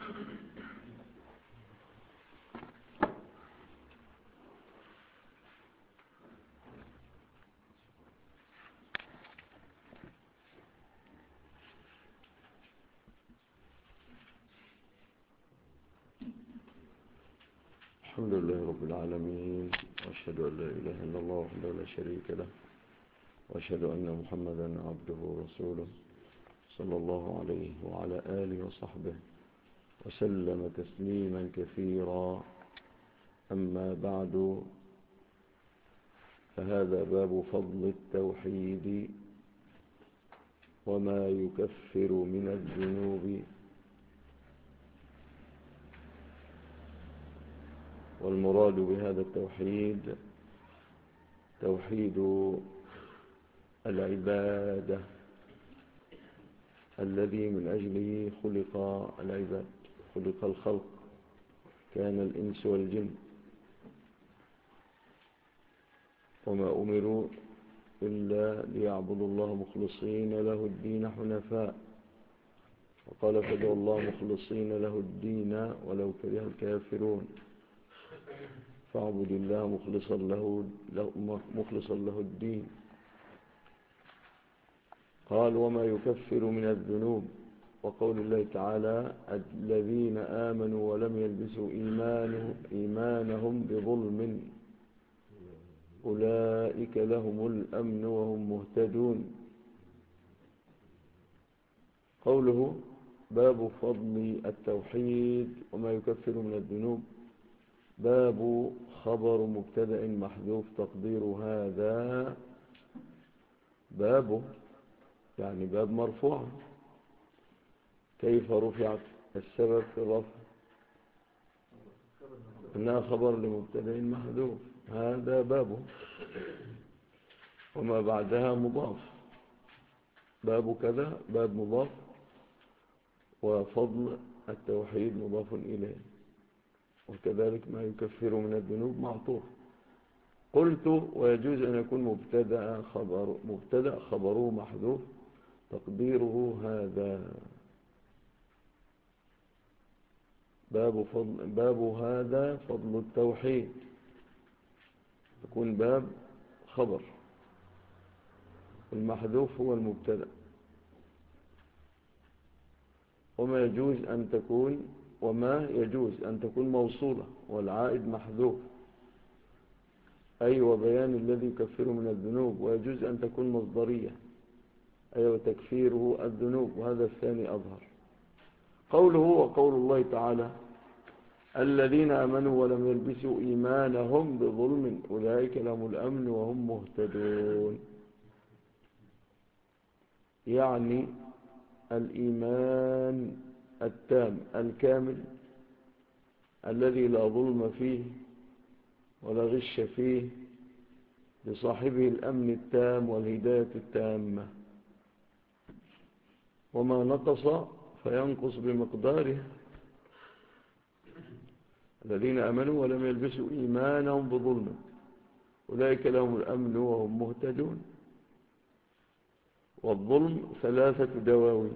الحمد لله رب العالمين، وأشهد أن لا إله إلا الله وحده لا شريك له، وأشهد أن محمدا عبده ورسوله صلى الله عليه وعلى آله وصحبه وسلم تسليما كثيرا. أما بعد، فهذا باب فضل التوحيد وما يكفر من الذنوب. والمراد بهذا التوحيد توحيد العبادة الذي من أجله خلق العباد، خلق الخلق، كان الإنس والجن، وما أمروا إلا ليعبدوا الله مخلصين له الدين حنفاء، وقال فادعوا الله مخلصين له الدين ولو كره الكافرون، فاعبد الله مخلصا له الدين. قال وما يكفر من الذنوب، وقول الله تعالى الذين آمنوا ولم يلبسوا إيمانهم بظلم أولئك لهم الأمن وهم مهتدون. قوله باب فضل التوحيد وما يكفر من الذنوب، باب خبر مبتدأ محذوف تقدير هذا باب، يعني باب مرفوع. كيف رفعت؟ السبب في الرفع إنها خبر لمبتدأ محذوف، هذا بابه، وما بعدها مضاف، باب كذا باب مضاف، وفضل التوحيد مضاف إليه، وكذلك ما يكفر من الذنوب معطوف. قلت ويجوز أن يكون مبتدأ خبره محذوف تقديره هذا باب هذا فضل التوحيد، يكون باب خبر، المحذوف هو المبتدأ. وما يجوز أن تكون موصولة والعائد محذوف، أي وبيان الذي يكفر من الذنوب. ويجوز أن تكون مصدرية، أي وتكفيره الذنوب، وهذا الثاني أظهر. قوله وقول الله تعالى الذين آمنوا ولم يلبسوا إيمانهم بظلم أولئك لهم الأمن وهم مهتدون، يعني الإيمان التام الكامل الذي لا ظلم فيه ولا غش فيه، لصاحبه الأمن التام والهداية التامة، وما نقص فينقص بمقداره. الذين آمنوا ولم يلبسوا إيمانهم بظلم أولئك لهم الأمن وهم مهتدون. والظلم 3 دواوين: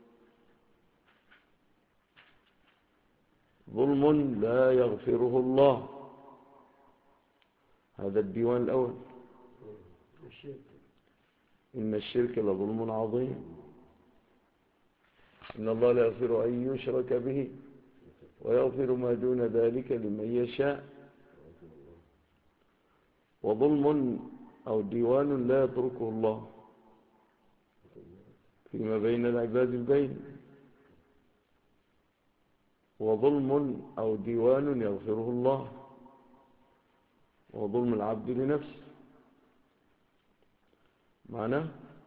ظلم لا يغفره الله، هذا الديوان الأول، إن الشرك لظلم عظيم، إن الله لا يغفر أن يشرك به ويغفر ما دون ذلك لمن يشاء. وظلم أو ديوان لا يتركه الله فيما بين العباد البين، وظلم أو ديوان يغفره الله، وظلم العبد لنفسه. معناه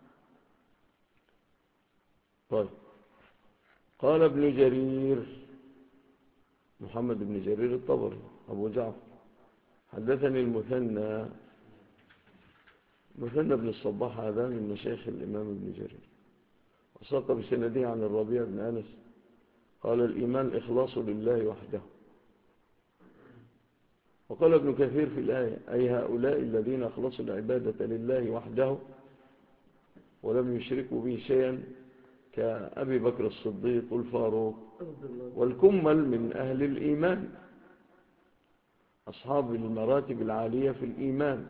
طيب. قال ابن جرير محمد بن جرير الطبري أبو جعفر حدثني المثنى بن الصباح، هذا من مشايخ الإمام ابن جرير، وساق بسنده عن الربيع بن أنس قال الإيمان الإخلاص لله وحده. وقال ابن كثير في الآية أي هؤلاء الذين أخلصوا العبادة لله وحده ولم يشركوا به شيئا، كأبي بكر الصديق والفاروق والكمل من أهل الإيمان، أصحاب المراتب العالية في الإيمان،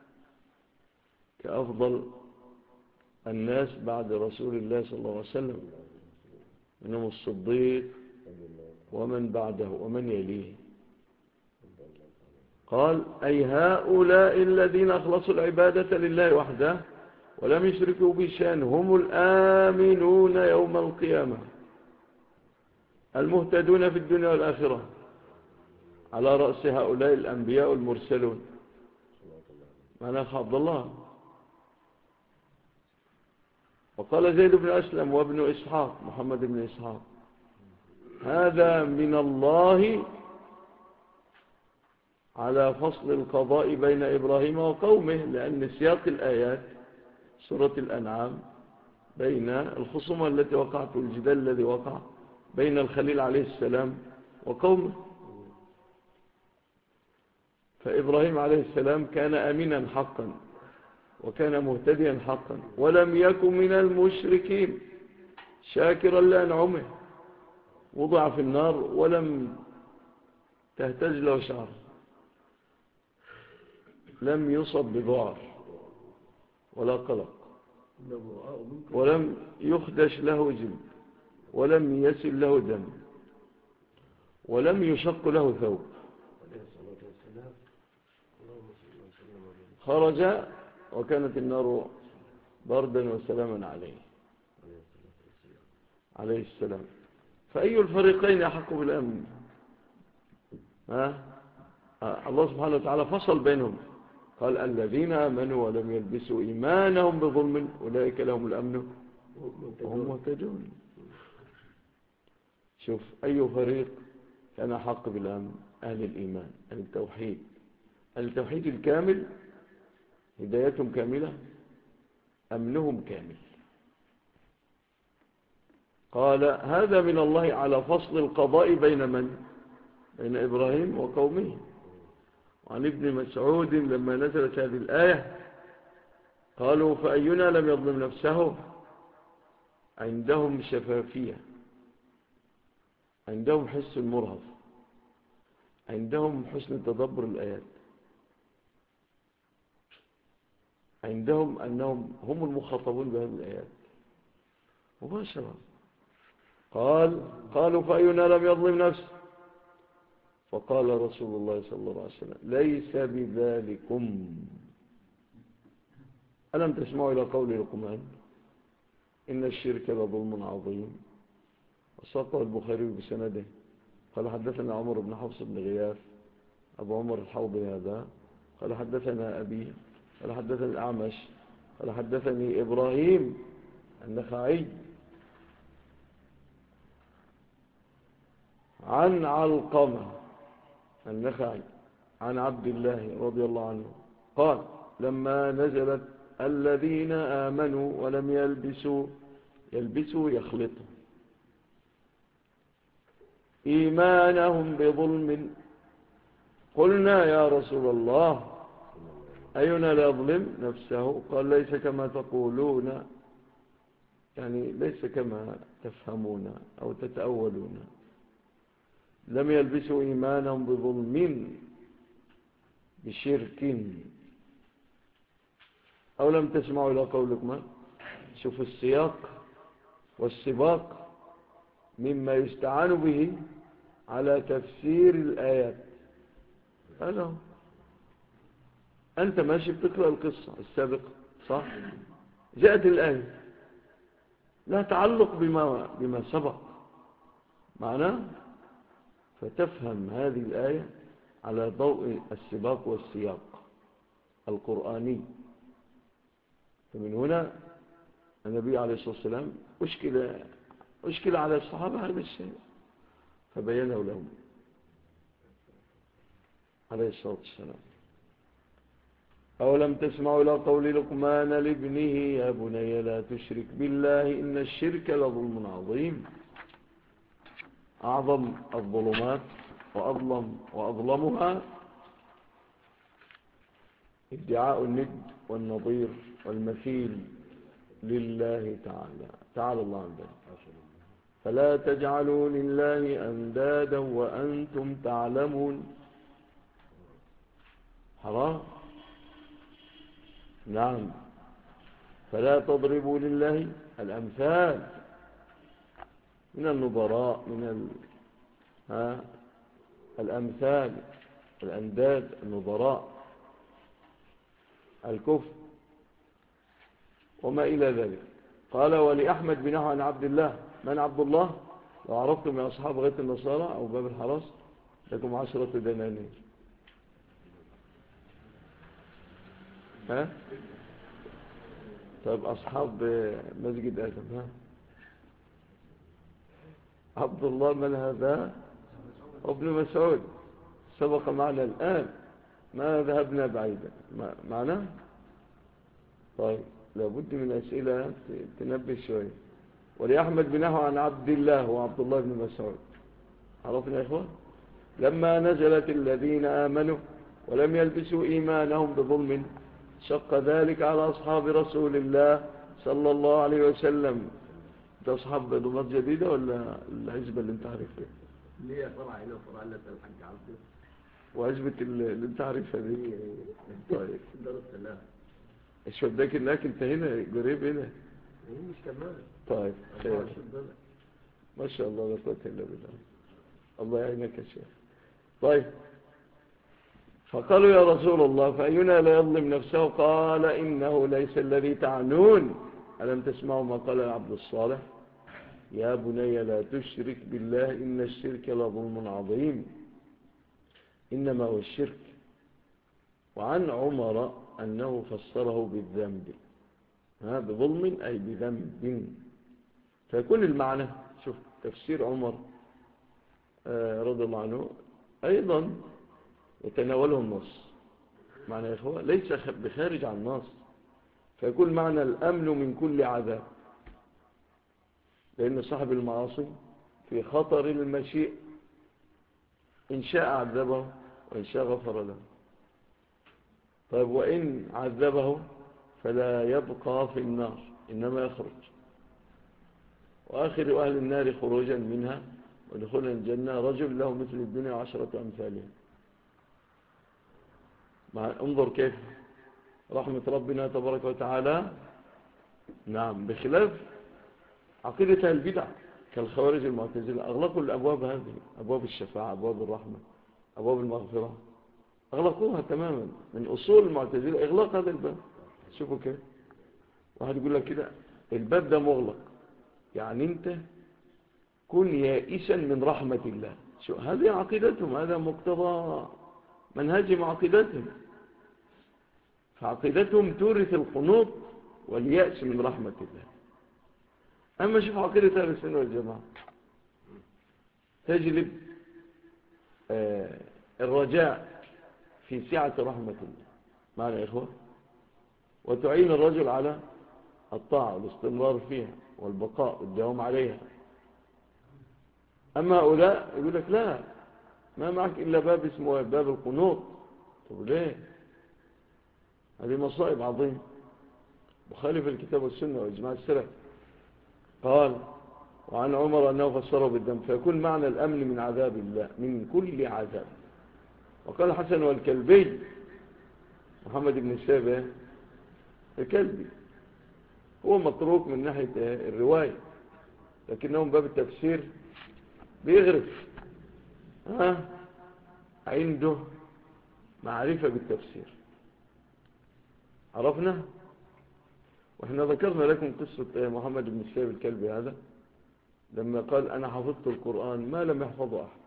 كأفضل الناس بعد رسول الله صلى الله عليه وسلم، منهم الصديق ومن بعده ومن يليه. قال أي هؤلاء الذين أخلصوا العبادة لله وحده ولم يشركوا بشيئا هم الآمنون يوم القيامة المهتدون في الدنيا والآخرة، على رأس هؤلاء الأنبياء والمرسلون. معناه عبد الله. وقال زيد بن أسلم وابن إسحاق محمد بن إسحاق هذا من الله على فصل القضاء بين إبراهيم وقومه، لأن سياق الآيات سورة الأنعام بين الخصومة التي وقعت والجدال الذي وقع بين الخليل عليه السلام وقومه. فإبراهيم عليه السلام كان آمنا حقا وكان مهتديا حقا ولم يكن من المشركين، شاكرا لأنعمه، وضع في النار ولم تهتز له شعر، لم يصب بذعر ولا قلق، ولم يخدش له جلد، ولم يسل له دم، ولم يشق له ثوب. خرج وكانت النار بردا وسلاما عليه السلام. فأي الفريقين يحق بالأمن؟ الله سبحانه وتعالى فصل بينهم، قال الذين آمنوا ولم يلبسوا إيمانهم بظلم أولئك لهم الأمن وهم مهتدون. شوف أي فريق كان حق بالأمن؟ أهل الإيمان، أهل التوحيد، أهل التوحيد الكامل، هدايتهم كاملة، أمنهم كامل. قال هذا من الله على فصل القضاء بين من؟ بين إبراهيم وقومه. وعن ابن مسعود لما نزلت هذه الآية قالوا فأينا لم يظلم نفسه؟ عندهم شفافية، عندهم حس المرهف، عندهم حسن تدبر الآيات، عندهم أنهم هم المخاطبون بهذه الآيات مباشرة. قالوا فأينا لم يظلم نفسه؟ فقال رسول الله صلى الله عليه وسلم ليس بذلكم. ألم تسمعوا إلى قول لقمان إن الشرك لظلم عظيم؟ وساقه البخاري بسنده قال حدثنا عمر بن حفص بن غياث أبو عمر الحوضي هذا قال حدثنا أبي قال حدثني الأعمش قال حدثني إبراهيم النخعي عن علقمة النخعي عن عبد الله رضي الله عنه قال لما نزلت الذين آمنوا ولم يلبسوا يخلطوا إيمانهم بظلم قلنا يا رسول الله أينا لا يظلم نفسه؟ قال ليس كما تقولون، يعني ليس كما تفهمون أو تتأولون. لم يلبسوا إيمانهم بظلم بشرك. أو لم تسمعوا إلى قولكم؟ شوف السياق والسباق مما يستعان به على تفسير الآيات. ألا أنت ماشي بتقرأ القصة السابقة صح؟ جاءت الآية لا تعلق بما سبق معناه، فتفهم هذه الآية على ضوء السباق والسياق القرآني. فمن هنا النبي عليه الصلاة والسلام أشكل على الصحابة هذا الشيء فبينه لهم عليه الصلاة والسلام. أولم تسمعوا إلى قول لقمان لابنه يا بني لا تشرك بالله إن الشرك لظلم عظيم. أعظم الظلمات وأظلمها ادعاء الند والنظير والمثيل لله تعالى الله عن ذلك. فلا تجعلوا لله أندادا وأنتم تعلمون. حرام. نعم. فلا تضربوا لله الأمثال من النظراء الأمثال، الأنداد، النظراء، الكفر وما إلى ذلك. قال ولأحمد بنحو عن عبد الله. من عبد الله؟ لو عرفتم يا أصحاب غيث النصارى أو باب الحرس لكم 10 دنانير. ها؟ طيب أصحاب مسجد آدم. ها؟ عبد الله من هذا؟ ابن مسعود سبق معنا الآن، ما ذهبنا بعيدا معنا. طيب لابد من أسئلة تنبه شوية. ولأحمد بنحو عن عبد الله وعبد الله بن مسعود. عرفنا يا إخوة؟ لما نزلت الذين آمنوا ولم يلبسوا إيمانهم بظلم شق ذلك على أصحاب رسول الله صلى الله عليه وسلم. انت أصحاب ضمات جديدة ولا العزبة اللي انت عارفها؟ ليه فرع هنا وفرع لك الحاج عبده وعزبة اللي انت عارفها دي. طيب دار السلام. ايش وداك هناك؟ انت هنا قريب هنا. مش كمان. طيب خير. 24 دولار. ما شاء الله لا قوة الا بالله. الله يعينك يا شيخ. طيب فقالوا يا رسول الله فأينا لا يظلم نفسه؟ قال إنه ليس الذي تعنون. ألم تسمعوا ما قال العبد الصالح؟ يا بني لا تشرك بالله إن الشرك لظلم عظيم. إنما هو الشرك. وعن عمر أنه فسره بالذنب، بظلم أي بذنب. فيكون المعنى، شوف تفسير عمر رضي الله عنه أيضا يتناوله النص. معنى يا إخوة ليس بخارج عن النص. فيكون معنى الأمن من كل عذاب، لأن صاحب المعاصي في خطر المشيء، إن شاء عذبه وإن شاء غفر له. طيب وإن عذبه فلا يبقى في النار إنما يخرج. وآخر أهل النار خروجا منها ودخولا الجنة رجل له مثل الدنيا 10 أمثالها. انظر كيف رحمة ربنا تبارك وتعالى. نعم. بخلاف عقيدة البدع كالخوارج المعتزلة أغلقوا الأبواب هذه، أبواب الشفاعة، أبواب الرحمة، أبواب المغفرة، أغلقوها تماما. من أصول المعتزلة إغلاق هذا الباب. شوفوا كيف واحد يقول لك كده الباب ده مغلق، يعني أنت كن يائسا من رحمة الله. شو هذه عقيدتهم، هذا مقتضى منهجهم عقيدتهم. فعقيدتهم تورث القنوط واليأس من رحمة الله. أما شوف عقيدة أهل السنة والجماعة تجلب الرجاء في سعة رحمة الله. معنى يا إخوة، وتعين الرجل على الطاعة والاستمرار فيها والبقاء والدوام عليها. أما هؤلاء يقول لك لا، ما معك إلا باب اسمه باب القنوط. طب ليه؟ هذه مصائب عظيمة مخالف الكتاب والسنة وإجماع السلف. قال وعن عمر أنه فسره بالذنب، فيكون معنى الأمن من عذاب الله من كل عذاب. وقال حسن والكلبي محمد بن سابع الكلبي هو متروك من ناحية الرواية، لكنه من باب التفسير بيغرف، عنده معرفة بالتفسير. عرفنا؟ وإحنا ذكرنا لكم قصة محمد بن سابع الكلبي هذا لما قال أنا حفظت القرآن ما لم يحفظه أحد.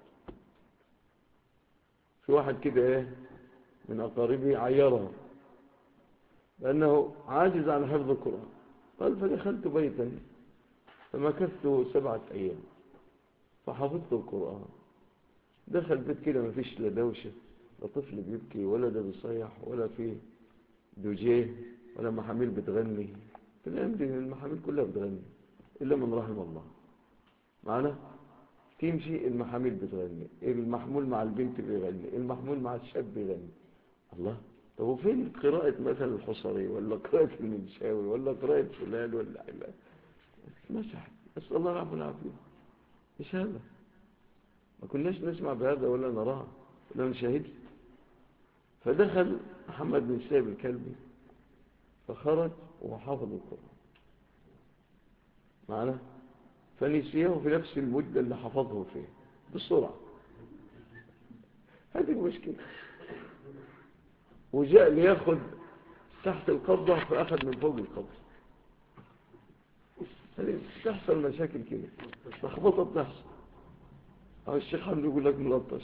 في واحد كده من أقاربه عيره لأنه عاجز عن حفظ القرآن. قال فدخلت بيتا فمكثت 7 أيام فحفظت القرآن. دخل بيت كده ما فيش لا دوشة، لا طفل بيبكي ولا ده بيصيح ولا فيه دوجيه ولا محاميل بتغني. في الأيام دي المحاميل كلها بتغني إلا من رحم الله. معنا تمشي المحاميل بتغني، المحمول مع البنت بيغني، المحمول مع الشاب بيغني. الله، طب وفين قراءة مثلا الحصري ولا قراءة المنشاوي ولا قراءة فلان ولا علان؟ مسحت. أسأل الله العافية والعافية. إيش هذا؟ ما كناش نسمع بهذا ولا نراه ولا نشاهد. فدخل محمد بن السائب الكلبي فخرج وحافظ القرآن معنا، فنسيه في نفس المدة اللي حفظه فيه بسرعة. هذه المشكلة. وجاء ليأخذ تحت القبضة فأخذ من فوق القبضة. هذه تحصل مشاكل كده، لخبطة تحصل. الشيخ حمد يقول لك ملطش.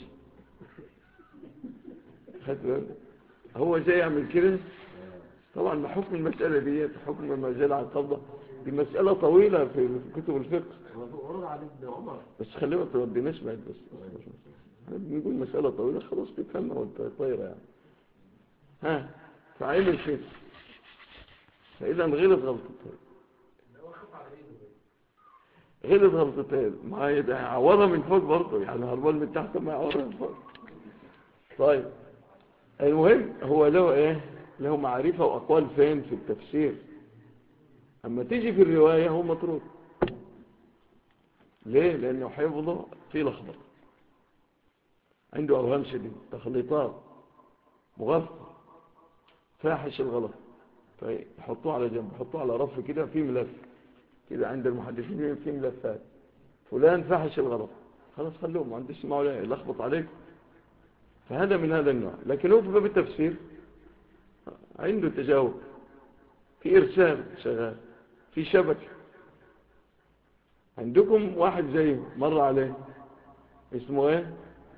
هو جاي يعمل كده. طبعا بحكم المسألة دي، حكم ما زال على القبضة، دي مسألة طويلة في كتب الفقه. ورد عن ابن عمر. بس خلينا توديناش بعد بس. بنقول مسألة طويلة خلاص تفهمها وانت طايرة يعني. ها فعمل كده، فإذا غلط غلطتين. غلط غلطتين معايا، ده عورها من فوق برضه يعني، هربان من تحت ما عورها من فوق. طيب المهم هو له ايه، له معرفة وأقوال فين في التفسير. أما تيجي في الرواية هو مطرود. ليه؟ لأنه حفظه في لخبط، عنده أوهام شديد، تخليطات، مغفل، فاحش الغلط. فيحطوه على جنب، يحطوه على رف كده في ملف كده عند المحدثين، في ملفات فلان فاحش الغلط، خلاص خلوه ما عندش معه لا يلخبط عليك. فهذا من هذا النوع. لكن هو في باب التفسير عنده تجاوب، في إرسال شغال، في شبكة. عندكم واحد زيه مر عليه اسمه ايه؟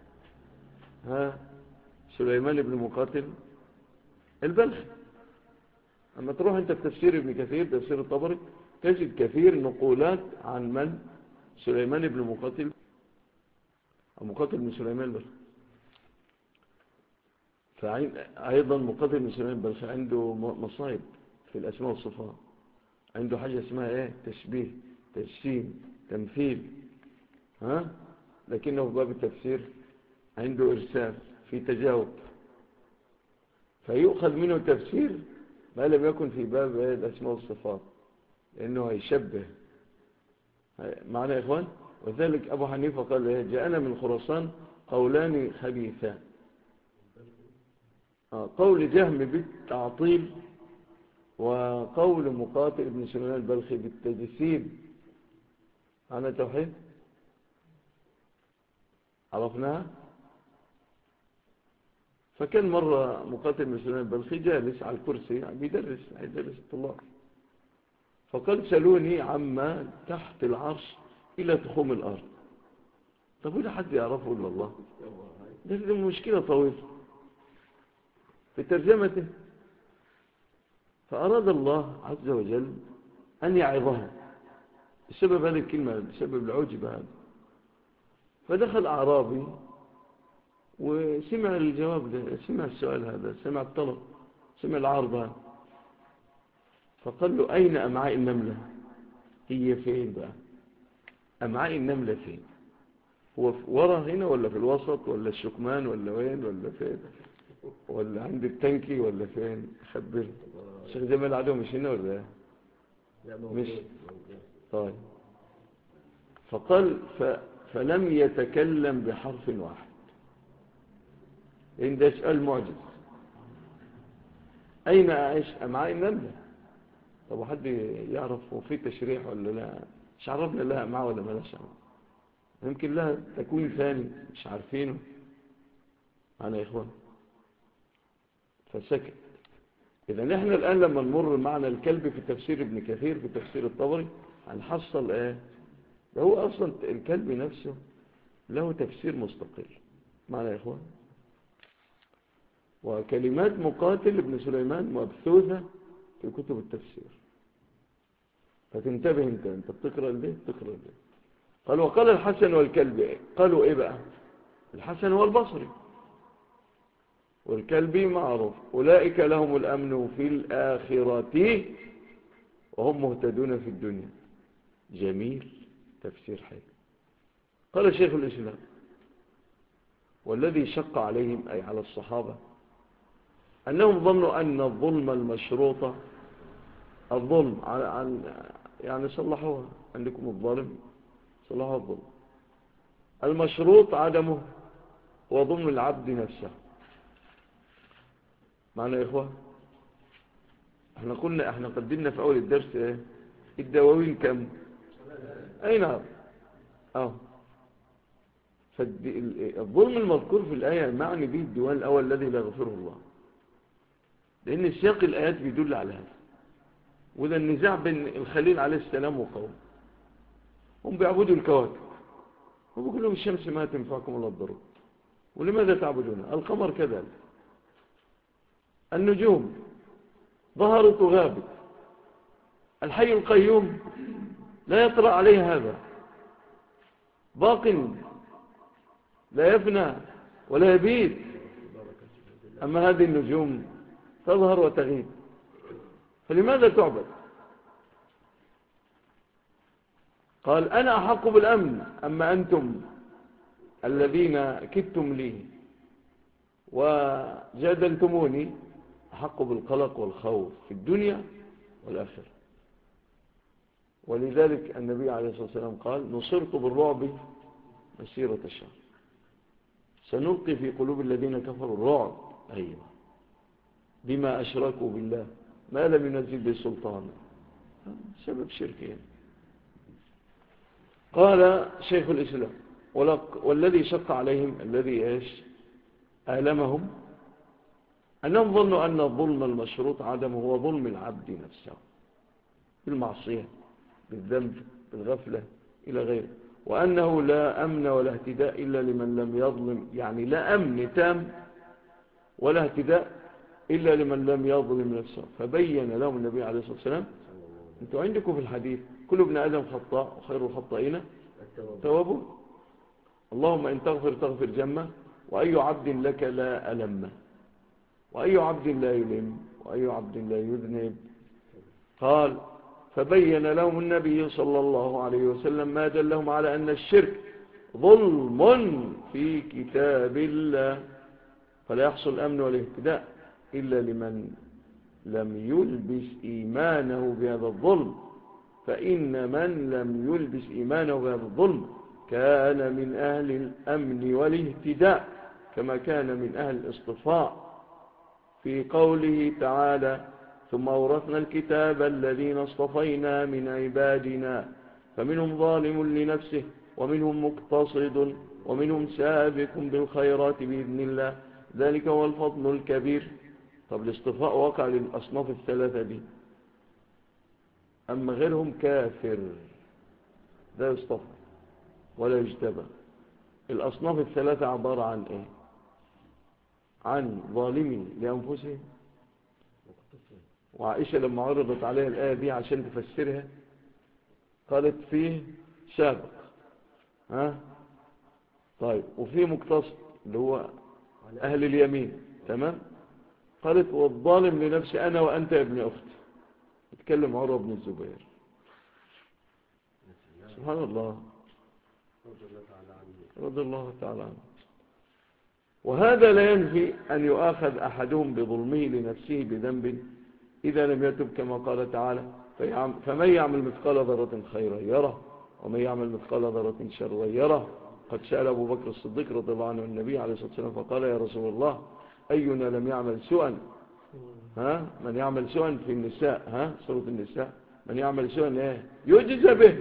سليمان بن مقاتل البلخي. اما تروح انت في تفسير ابن كثير، تفسير الطبري، تجد كثير نقولات عن من؟ سليمان بن مقاتل، أو مقاتل بن سليمان البلخي. فأيضا مقاتل بن سليمان البلخي عنده مصايب في الأسماء والصفات. عنده حاجة اسمها ايه؟ تشبيه، تجسيم، تمثيل. لكنه في باب التفسير عنده إرسال، في تجاوب. فيؤخذ منه تفسير ما لم يكن في باب الأسماء والصفات، لأنه يشبه. معنا يا إخوان. وذلك أبو حنيفة قال جاءنا من خراسان قولان خبيثان. قول جهم بالتعطيل، وقول مقاتل بن سليمان البلخي بالتجسيم. معنا توحيد عرفناها. فكان مرة مقاتل بن سليمان البلخي جالس على الكرسي بيدرس الطلاب، فقال سألوني عما تحت العرش إلى تخوم الأرض. طب ولا حد يعرفه إلا الله؟ ده مشكلة طويلة في ترجمته. فأراد الله عز وجل أن يعظه بسبب هذه الكلمة، بسبب العجب هذا. فدخل أعرابي وسمع الجواب ده، سمع السؤال هذا، سمع الطلب، سمع العرض هذا. فقال له أين أمعاء النملة؟ هي فين بقى أمعاء النملة؟ فين؟ هو ورا هنا ولا في الوسط ولا الشكمان ولا وين ولا فين ولا عند التنكي ولا فين؟ خبر الشيخ جمال عدو مش هنا ولا ايه؟ مش طيب. فقال فلم يتكلم بحرف واحد، لأن ده سؤال معجز. أين أعيش أمعاء النملة؟ طب حد يعرف وفي تشريح ولا لا؟ مش عرفنا لها أمعاء ولا ملاش أمعاء؟ يمكن لها تكوين ثاني مش عارفينه. أنا يا إخوان فسكت. إذا نحن الآن لما نمر معنا الكلب في تفسير ابن كثير في تفسير الطبري هنحصل ايه؟ ده هو أصلا الكلب نفسه له تفسير مستقل. معنا يا إخوان. وكلمات مقاتل ابن سليمان مبثوثة في كتب التفسير، فتنتبه انت بتقرأ ليه تقرأ ليه. قال وقال الحسن والكلب. قالوا ايه بقى؟ الحسن هو البصري، والكلبي معروف. أولئك لهم الأمن في الآخرة وهم مهتدون في الدنيا. جميل، تفسير حلو. قال شيخ الإسلام والذي شق عليهم أي على الصحابة أنهم ظنوا أن الظلم المشروط، الظلم عن يعني صلحوها عندكم الظالم، صلحوا الظلم. المشروط عدمه هو ظلم العبد نفسه. معنا يا إخوة؟ احنا قدمنا في أول الدرس ايه؟ الدواوين كم؟ أي نعم. فالظلم المذكور في الآية معني به الديوان الأول الذي لا يغفره الله، لأن السياق الآيات بيدل على هذا. وده النزاع بين الخليل عليه السلام وقوم، هم بيعبدوا الكواكب وبيقول لهم الشمس ما تنفعكم ولا تضركم، ولماذا تعبدونها؟ القمر كذلك، النجوم ظهرت وغابت، الحي القيوم لا يطرأ عليه هذا، باق لا يفنى ولا يبيد. أما هذه النجوم تظهر وتغيب، فلماذا تعبد؟ قال أنا أحق بالأمن، أما أنتم الذين كدتم لي وجادلتموني أحق بالقلق والخوف في الدنيا والآخرة. ولذلك النبي عليه الصلاة والسلام قال نصرت بالرعب مسيرة الشهر، سنلقي في قلوب الذين كفروا الرعب، أيوة، بما أشركوا بالله ما لم ينزل به سلطان، سبب شركهم. قال شيخ الإسلام والذي شق عليهم الذي إيش آلمهم أنهم ظنوا أن الظلم المشروط عدمه هو ظلم العبد نفسه بالمعصية، بالذنب، بالغفلة إلى غيره، وأنه لا أمن ولا اهتداء إلا لمن لم يظلم، يعني لا أمن تام ولا اهتداء إلا لمن لم يظلم نفسه. فبين لهم النبي عليه الصلاة والسلام أنتوا عندكم في الحديث كل ابن آدم خطاء وخير الخطائين توابون، اللهم إن تغفر جمة، وأي عبد لك لا ألم، وأي عبد لا يلم، وأي عبد لا يذنب. قال فبين لهم النبي صلى الله عليه وسلم ما دلهم على أن الشرك ظلم في كتاب الله، فلا يحصل الأمن والاهتداء إلا لمن لم يلبس إيمانه بهذا الظلم، فإن من لم يلبس إيمانه بهذا الظلم كان من أهل الأمن والاهتداء كما كان من أهل الاصطفاء، في قوله تعالى ثم أورثنا الكتاب الذين اصطفينا من عبادنا فمنهم ظالم لنفسه ومنهم مقتصد ومنهم سابق بالخيرات بإذن الله ذلك هو الفضل الكبير. طب الاصطفاء وقع للأصناف الثلاثة دي، أما غيرهم كافر لا يصطفى ولا يجتبى. الأصناف الثلاثة عبارة عن إيه؟ عن ظالمين لأنفسهم، وعائشة لما عرضت عليها الآية دي عشان تفسرها قالت فيه سابق، طيب، وفيه مقتصد اللي هو أهل اليمين، تمام. قالت والظالم لنفسي أنا وأنت يا ابن أختي، اتكلم عروة بن الزبير. سبحان الله، رضي الله تعالى عنه. وهذا لا ينفي أن يؤاخذ أحدهم بظلمه لنفسه بذنب إذا لم يتب كما قال تعالى فمن يعمل مثقال ذرة خيرا يره ومن يعمل مثقال ذرة شرا يره. قد سأل أبو بكر الصديق رضي الله عنه النبي عليه الصلاة والسلام فقال يا رسول الله أينا لم يعمل سوءا، من يعمل سوءا في النساء، سورة النساء، من يعمل سوءا يجزى به.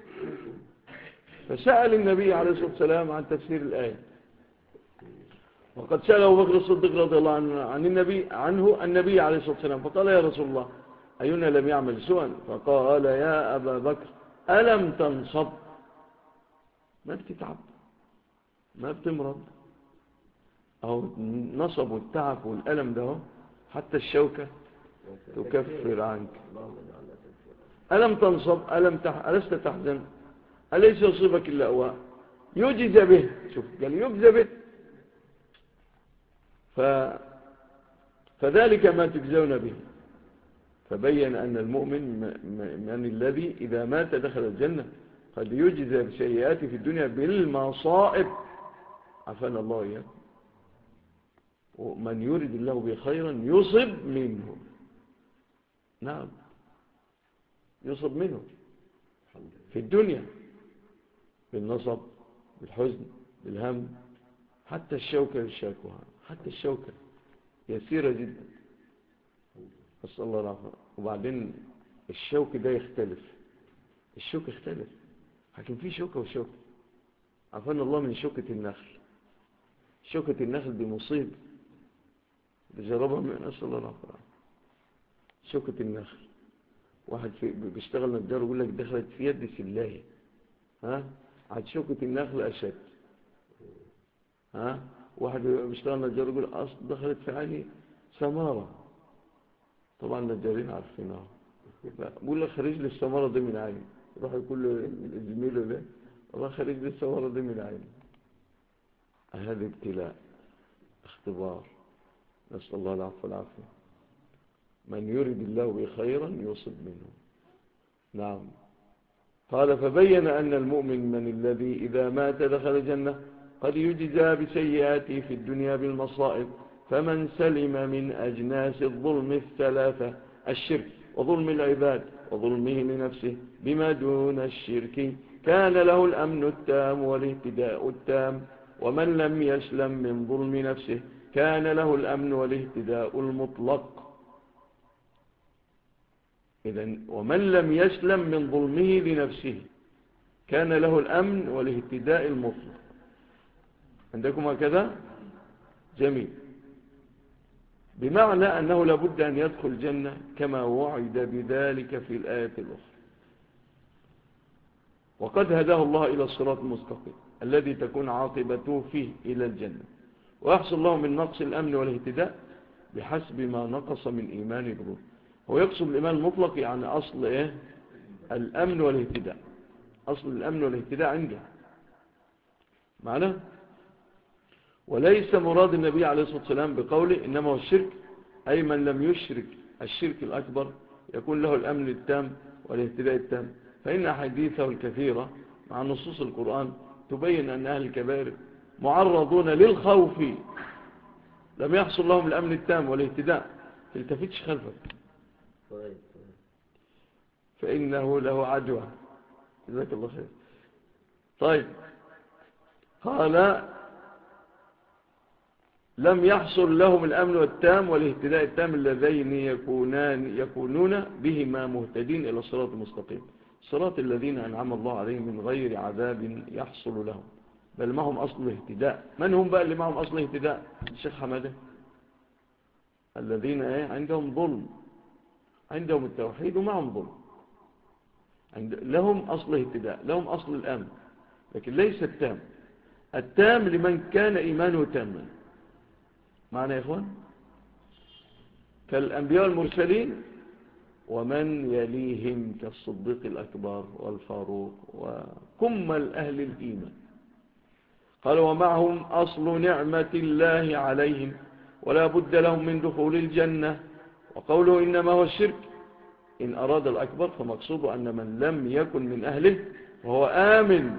فسأل النبي عليه الصلاة والسلام عن تفسير الآية، وقد سأل أبو بكر الصديق رضي الله عنه النبي عليه الصلاة والسلام فقال يا رسول الله أينا لم يعمل سوءا؟ فقال يا أبا بكر ألم تنصب؟ ما بتتعب، ما بتمرض، أو نصب والتعب والألم ده حتى الشوكة تكفر عنك. ألم تنصب ألست تحزن أليس يصيبك إلا أواء يجزى به. شوف قال يجزى به، فذلك ما تجزون به. فبين أن المؤمن من الذي إذا مات دخل الجنة قد يجزى بسيئاته في الدنيا بالمصائب، عفانا الله إياه. ومن يريد الله به خيرا يصب منه، نعم يصب منه في الدنيا بالنصب بالحزن، بالهم، حتى الشوكة يشاكوها، حتى الشوكة يسيرة جدا، أسأل الله العافية. وبعدين الشوك ده يختلف، الشوك يختلف، لكن في شوكة وشوكة. عفان الله من شوكة النخل، شوكة النخل دي مصيبة بجربها من، أسأل الله العافية. شوكة النخل، واحد بيشتغل نجار ويقول لك دخلت في يد سلاية، ها، عاد شوكة النخل أشد. ها، واحد بيشتغل نجار يقول أصل دخلت في عيني سمارة. طبعا النجارين عارفينها، بقول لك خرج لي السمارة دي من عيني، يروح يقول لزميله ده والله خرج لي السمارة دي من عيني. هذا ابتلاء، اختبار، نسأل الله العفو والعافية. من يريد الله به خيرا يصب منه. نعم. قال فبين أن المؤمن من الذي إذا مات دخل الجنة قد يجزى بسيئاته في الدنيا بالمصائب، فمن سلم من أجناس الظلم الثلاثة: الشرك وظلم العباد وظلمه لنفسه بما دون الشرك، كان له الأمن التام والاهتداء التام. ومن لم يسلم من ظلم نفسه كان له الأمن والاهتداء المطلق. إذن ومن لم يسلم من ظلمه لنفسه كان له الأمن والاهتداء المطلق. عندكم هكذا؟ جميل. بمعنى أنه لابد أن يدخل الجنة كما وعد بذلك في الآية الأخرى. وقد هداه الله إلى الصراط المستقيم الذي تكون عاقبته فيه إلى الجنة، ويحصل له من نقص الأمن والاهتداء بحسب ما نقص من إيمان الظلم. هو يقصد الإيمان المطلق يعني أصل إيه؟ الأمن والاهتداء، أصل الأمن والاهتداء عنده معنى. وليس مراد النبي عليه الصلاة والسلام بقوله إنما هو الشرك أي من لم يشرك الشرك الأكبر يكون له الأمن التام والاهتداء التام، فإن أحاديثه الكثيرة مع نصوص القرآن تبين أن أهل الكبائر معرضون للخوف، لم يحصل لهم الأمن التام والاهتداء. تلتفتش خلفك فإنه له عدوى. جزاك الله خير. طيب، قال لم يحصل لهم الأمن التام والاهتداء التام اللذين يكونون بهما مهتدين إلى الصراط المستقيم، صراط الذين أنعم الله عليهم من غير عذاب يحصل لهم، بل معهم أصل الاهتداء. من هم بقى اللي معهم أصل الاهتداء؟ الشيخ حماده. الذين عندهم ظلم، عندهم التوحيد ومعهم ظلم، لهم أصل اهتداء، لهم أصل الأمن، لكن ليس التام. التام لمن كان إيمانه تاما. معنى يا إخوان كالأنبياء المرسلين ومن يليهم كالصديق الأكبر والفاروق وكمل أهل الإيمان. قال ومعهم أصل نعمة الله عليهم ولا بد لهم من دخول الجنة. وقوله إنما هو الشرك إن أراد الأكبر فمقصود أن من لم يكن من أهله وهو آمن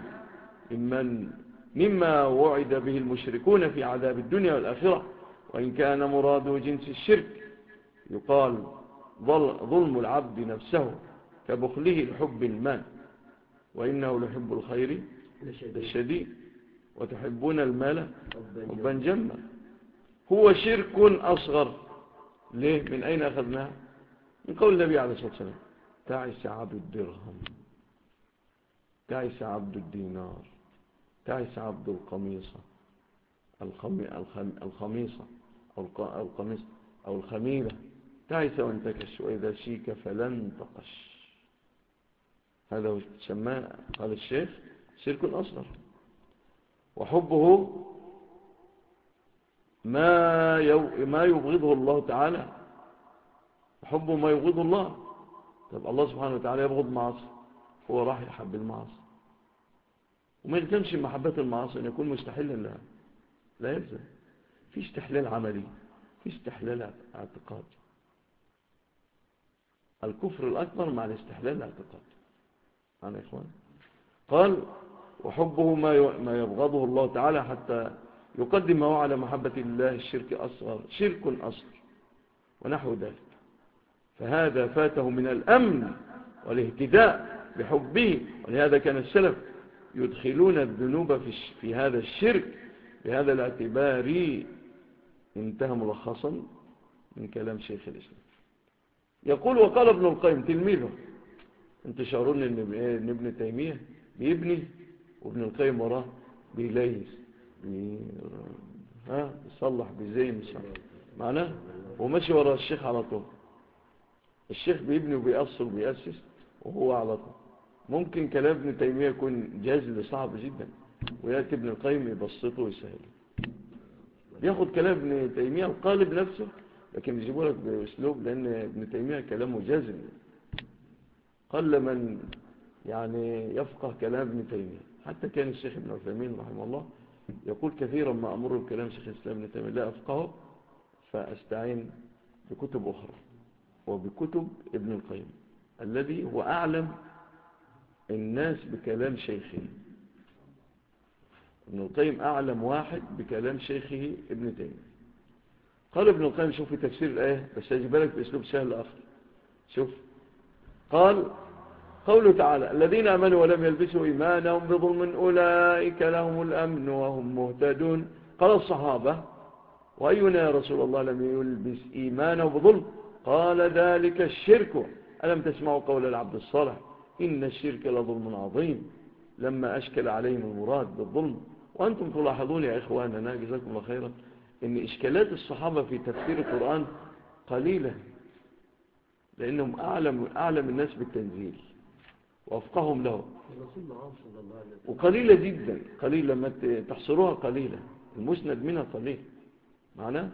مما وعد به المشركون في عذاب الدنيا والآخرة. وإن كان مراده جنس الشرك يقال ظلم العبد نفسه كبخله لحب المال، وإنه لحب الخير للشديد وتحبون المال حبا جما. هو شرك أصغر. ليه؟ من أين أخذناه؟ من قول النبي عليه الصلاة والسلام تعس عبد الدرهم، تعس عبد الدينار، تعس عبد القميصة، الخميصة أو الخميلة، تعس وانتكش وإذا شيك فلن تقش. هذا هو سماه قال الشيخ شرك أصغر. وحبه ما يبغضه الله تعالى، حبه ما يبغضه الله. طب الله سبحانه وتعالى يبغض معاصي، هو راح يحب المعاصي، وما يلزمش محبة المعاصي أن يكون مستحلا لها، لا يلزم. في استحلال عملي، في استحلال اعتقاد. الكفر الأكبر مع الاستحلال الاعتقاد. معنا يا إخوان. قال وحبه ما يبغضه الله تعالى حتى يقدمه على محبة الله الشرك أصغر، شرك أصغر ونحو ذلك. فهذا فاته من الأمن والاهتداء بحبه. ولهذا كان السلف يدخلون الذنوب في هذا الشرك بهذا الاعتبار. انتهى ملخصا من كلام شيخ الإسلام. يقول وقال ابن القيم تلميذه. انتوا شعرون ان ابن تيمية بيبني وابن القيم وراه بيليس بيصلح بيزين معناه وماشي ورا الشيخ على طول. الشيخ بيبني وبيأصل وبيأسس وهو على طول. ممكن كلام ابن تيمية يكون جازل صعب جدا ويأتي ابن القيم يبسطه ويسهله. ياخد كلام ابن تيمية وقالب نفسه لكن يجيبه لك بأسلوب لأن ابن تيمية كلامه جازل. قل من يعني يفقه كلام ابن تيمية. حتى كان الشيخ ابن عثيمين رحمه الله يقول كثيرا ما أمر بكلام شيخ الإسلام ابن تيمية لا أفقهه فأستعين بكتب أخرى وبكتب ابن القيم الذي هو أعلم الناس بكلام شيخه. ابن القيم أعلم واحد بكلام شيخه ابن تيمية. قال ابن القيم شوف في تفسير الآية بس أجيب لك بأسلوب سهل آخر. شوف قال قوله تعالى الذين آمنوا ولم يلبسوا إيمانهم بظلم أولئك لهم الأمن وهم مهتدون. قال الصحابة وأينا يا رسول الله لم يلبس إيمانه بظلم؟ قال ذلك الشرك. ألم تسمعوا قول العبد الصالح إن الشرك لظلم عظيم لما أشكل عليهم المراد بالظلم. وأنتم تلاحظون يا إخواننا جزاكم الله خيرا إن إشكالات الصحابة في تفسير القرآن قليلة لأنهم أعلم الناس بالتنزيل وأفقهم له وقليلة جدا قليلة لما تحصروها قليلة المسند منها قليل معناه.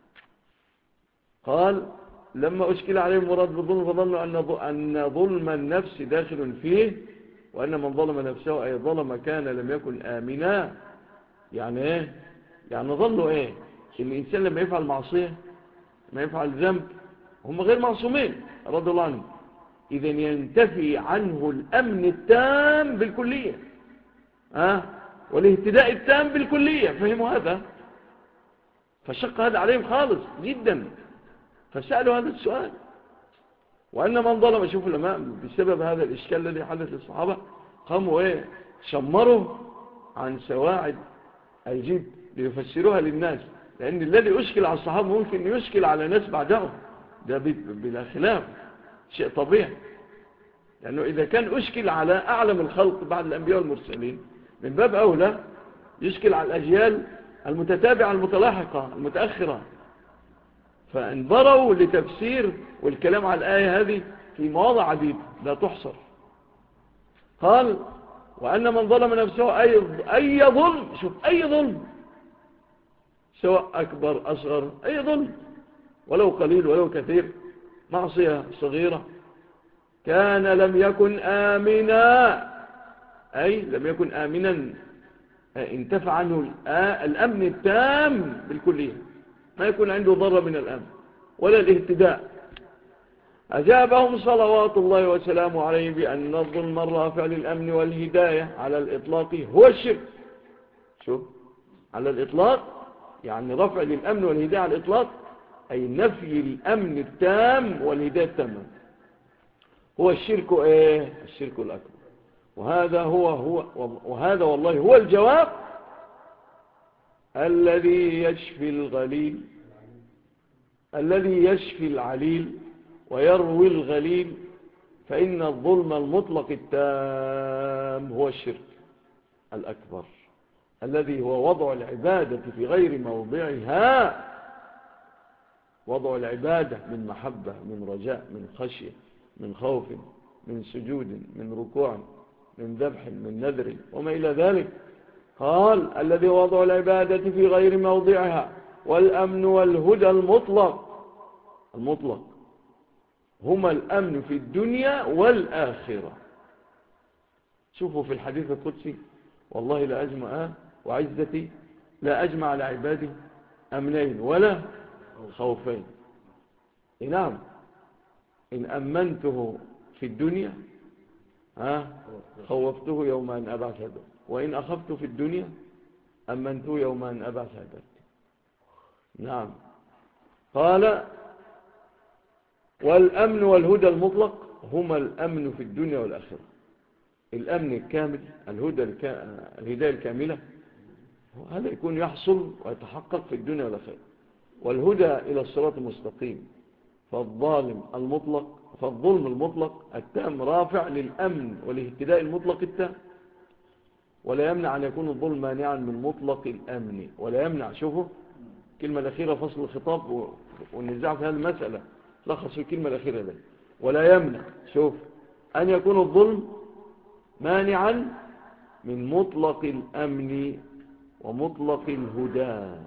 قال لما أشكل عليهم مراد بالظلم فظنوا أن ظلم النفس داخل فيه وأن من ظلم نفسه أي ظلم كان لم يكن آمنا. يعني إيه؟ يعني ظنوا إيه؟ إن الإنسان لما يفعل معصية ما يفعل ذنب هم غير معصومين رضي الله عنهم إذن ينتفي عنه الأمن التام بالكلية والاهتداء التام بالكلية. فهموا هذا فشق هذا عليهم خالص جدا فسألوا هذا السؤال. وأن من ظلم شوف العلماء بسبب هذا الإشكال الذي حدث للصحابة قاموا شمروا عن سواعد الجد ليفسروها للناس لأن الذي أشكل على الصحابة ممكن يشكل على ناس بعدهم ده بلا خلاف شيء طبيعي لأنه إذا كان أشكل على أعلم الخلق بعد الأنبياء والمرسلين من باب أولى يشكل على الأجيال المتتابعة المتلاحقة المتأخرة. فانبروا لتفسير والكلام على الآية هذه في مواضع عديدة لا تحصر. قال وأن من ظلم نفسه أي ظلم شوف أي ظلم سواء أكبر أصغر أي ظلم ولو قليل ولو كثير معصية صغيرة كان لم يكن آمنا أي لم يكن آمنا انتفع عنه الأمن التام بالكلية ما يكون عنده ضرر من الأمن ولا الاهتداء. أجابهم صلوات الله وسلامه عليه بأن الظلم الرافع للأمن والهداية على الإطلاق هو الشرك. شوف على الإطلاق يعني رفع للأمن والهداية على الإطلاق أي نفي الأمن التام والهداية التامة هو الشرك الشرك الأكبر. وهذا والله هو الجواب الذي يشفي العليل ويروي الغليل. فإن الظلم المطلق التام هو الشرك الأكبر الذي هو وضع العبادة في غير موضعها. وضع العبادة من محبة من رجاء من خشية من خوف من سجود من ركوع من ذبح من نذر وما إلى ذلك. قال الذي وضع العبادة في غير موضعها والأمن والهدى المطلق هما الأمن في الدنيا والآخرة. شوفوا في الحديث القدسي والله لا أجمع وعزتي لا أجمع على عبادي أمنين ولا خوفين. نعم إن أمنته في الدنيا خوفته يوم أن أبعث عبادي وإن أخفت في الدنيا أمنته يوم أن أبعث عبادي. نعم قال والأمن والهدى المطلق هما الأمن في الدنيا والآخرة. الأمن الكامل، الهداية الكاملة، هذا يكون يحصل ويتحقق في الدنيا والآخرة. والهدى إلى الصراط المستقيم. فالظلم المطلق التام رافع للأمن والاهتداء المطلق التام، ولا يمنع أن يكون الظلم مانعا من مطلق الأمن. ولا يمنع، شوفوا الكلمة الأخيرة فصل الخطاب والنزاع في هذه المسألة لخص في الكلمة الأخيرة دي. ولا يمنع، شوف، أن يكون الظلم مانعا من مطلق الأمن ومطلق الهدى.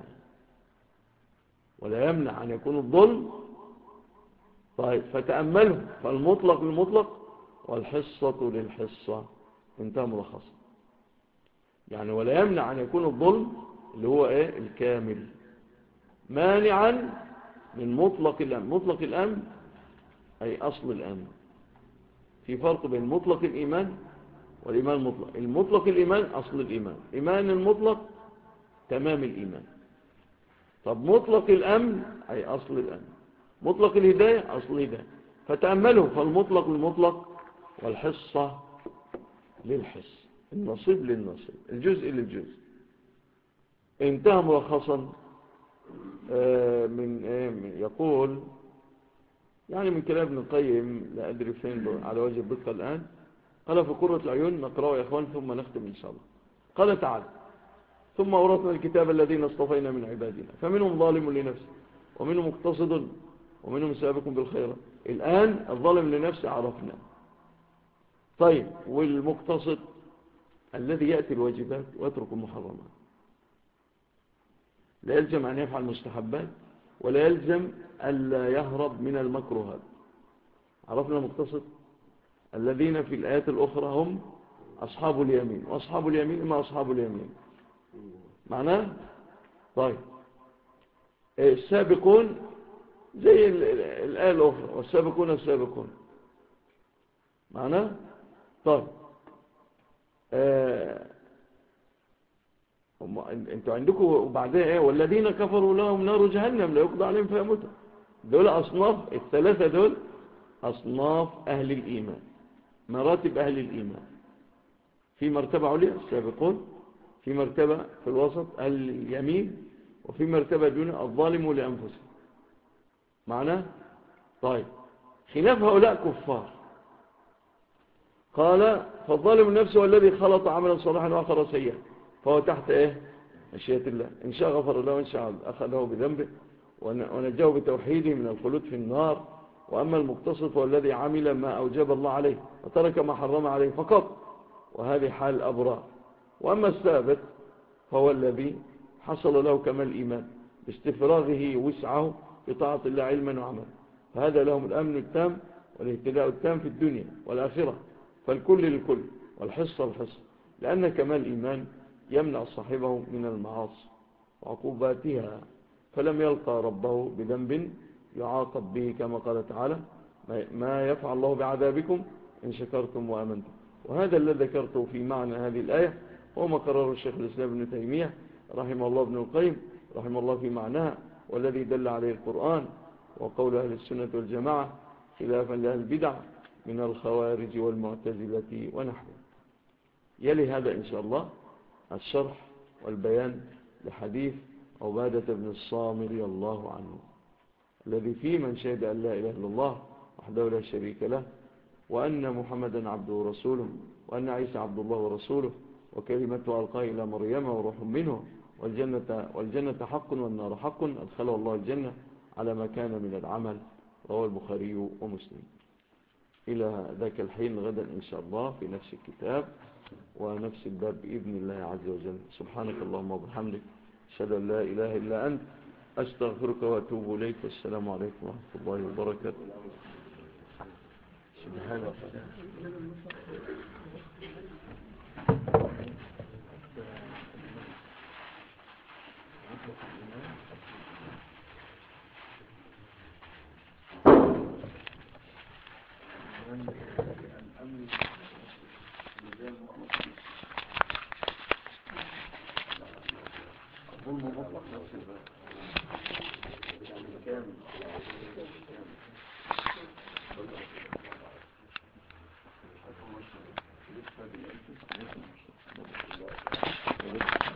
ولا يمنع أن يكون الظلم. طيب فتأمله، فالمطلق للمطلق والحصة للحصة، انتهى ملخصا. يعني ولا يمنع أن يكون الظلم اللي هو الكامل مانعا من مطلق الأمن. مطلق الأمن أي أصل الأمن. في فرق بين مطلق الإيمان والإيمان المطلق. المطلق الإيمان أصل الإيمان، إيمان المطلق تمام الإيمان. طب مطلق الأمن أي أصل الأمن، مطلق الهداية أصل الهداية. فتأمله، فالمطلق للمطلق والحصة للحصة، النصيب للنصيب، الجزء للجزء. انتهى ملخصا من يقول يعني من كلام ابن القيم، لا أدري فين على وجه الدقة الآن. قال في قرة العيون، نقرأه يا إخوان ثم نختم إن شاء الله. قال تعالى: ثم أورثنا الكتاب الذين اصطفينا من عبادنا فمنهم ظالم لنفسه ومنهم مقتصد ومنهم سابق بالخيرات. الآن الظالم لنفسه عرفنا. طيب والمقتصد الذي يأتي الواجبات ويترك المحرمات، لا يلزم أن يفعل مستحبات ولا يلزم ألا يهرب من المكروهات. عرفنا المقتصد. الذين في الآيات الأخرى هم أصحاب اليمين، وأصحاب اليمين ما أصحاب اليمين معناه. طيب السابقون زي الآية الأخرى، والسابقون السابقون معناه. طيب انتوا عندكم وبعدها والذين كفروا لهم نار جهنم لا يقضى عليهم فيموتوا. دول أصناف، الثلاثة دول أصناف أهل الإيمان، مراتب أهل الإيمان. في مرتبة عليا السابقون، في مرتبة في الوسط أهل اليمين، وفي مرتبة دون الظالم لأنفسهم معناه. طيب خلاف هؤلاء كفار. قال: فالظالم نفسه والذي خلط عملا صالحا وآخر سيئا فهو تحت مشيئة الله، إن شاء غفر له وإن شاء أخذه بذنبه ونجاه بتوحيده من الخلود في النار. وأما المقتصد فهو الذي عمل ما أوجب الله عليه وترك ما حرم عليه فقط، وهذه حال الأبرار. وأما السابق فهو الذي حصل له كمال الإيمان باستفراغه وسعه بطاعة الله علما وعملا، فهذا لهم الأمن التام والاهتداء التام في الدنيا والآخرة. فالكل للكل والحصة الحصة، لأن كمال الإيمان يمنع صاحبه من المعاصي وعقوباتها، فلم يلقى ربه بذنب يعاقب به، كما قال تعالى: ما يفعل الله بعذابكم إن شكرتم وآمنتم. وهذا الذي ذكرته في معنى هذه الآية هو ما قرره الشيخ الإسلام ابن تيمية رحمه الله ابن القيم رحمه الله في معناها، والذي دل عليه القرآن وقول أهل السنة والجماعة خلافا لأهل البدع من الخوارج والمعتزلة ونحوه. يلي هذا إن شاء الله الشرح والبيان لحديث عبادة بن الصامت رضي الله عنه، الذي فيه من شهد أن لا إله إلا الله وحده لا شريك له، وأن محمدا عبده ورسوله، وأن عيسى عبد الله ورسوله، وكلمته ألقاها إلى مريم وروح منه، والجنة حق والنار حق، أدخله الله الجنة على ما كان من العمل. رواه البخاري ومسلم. إلى ذاك الحين غدا إن شاء الله في نفس الكتاب ونفس الباب بإذن الله عز وجل. سبحانك اللهم وبحمدك، أشهد أن لا إله إلا أنت، أستغفرك وأتوب إليك. والسلام عليكم ورحمة الله وبركاته. سبحانك. الظلم مطلق نفس الباب كامل. هذه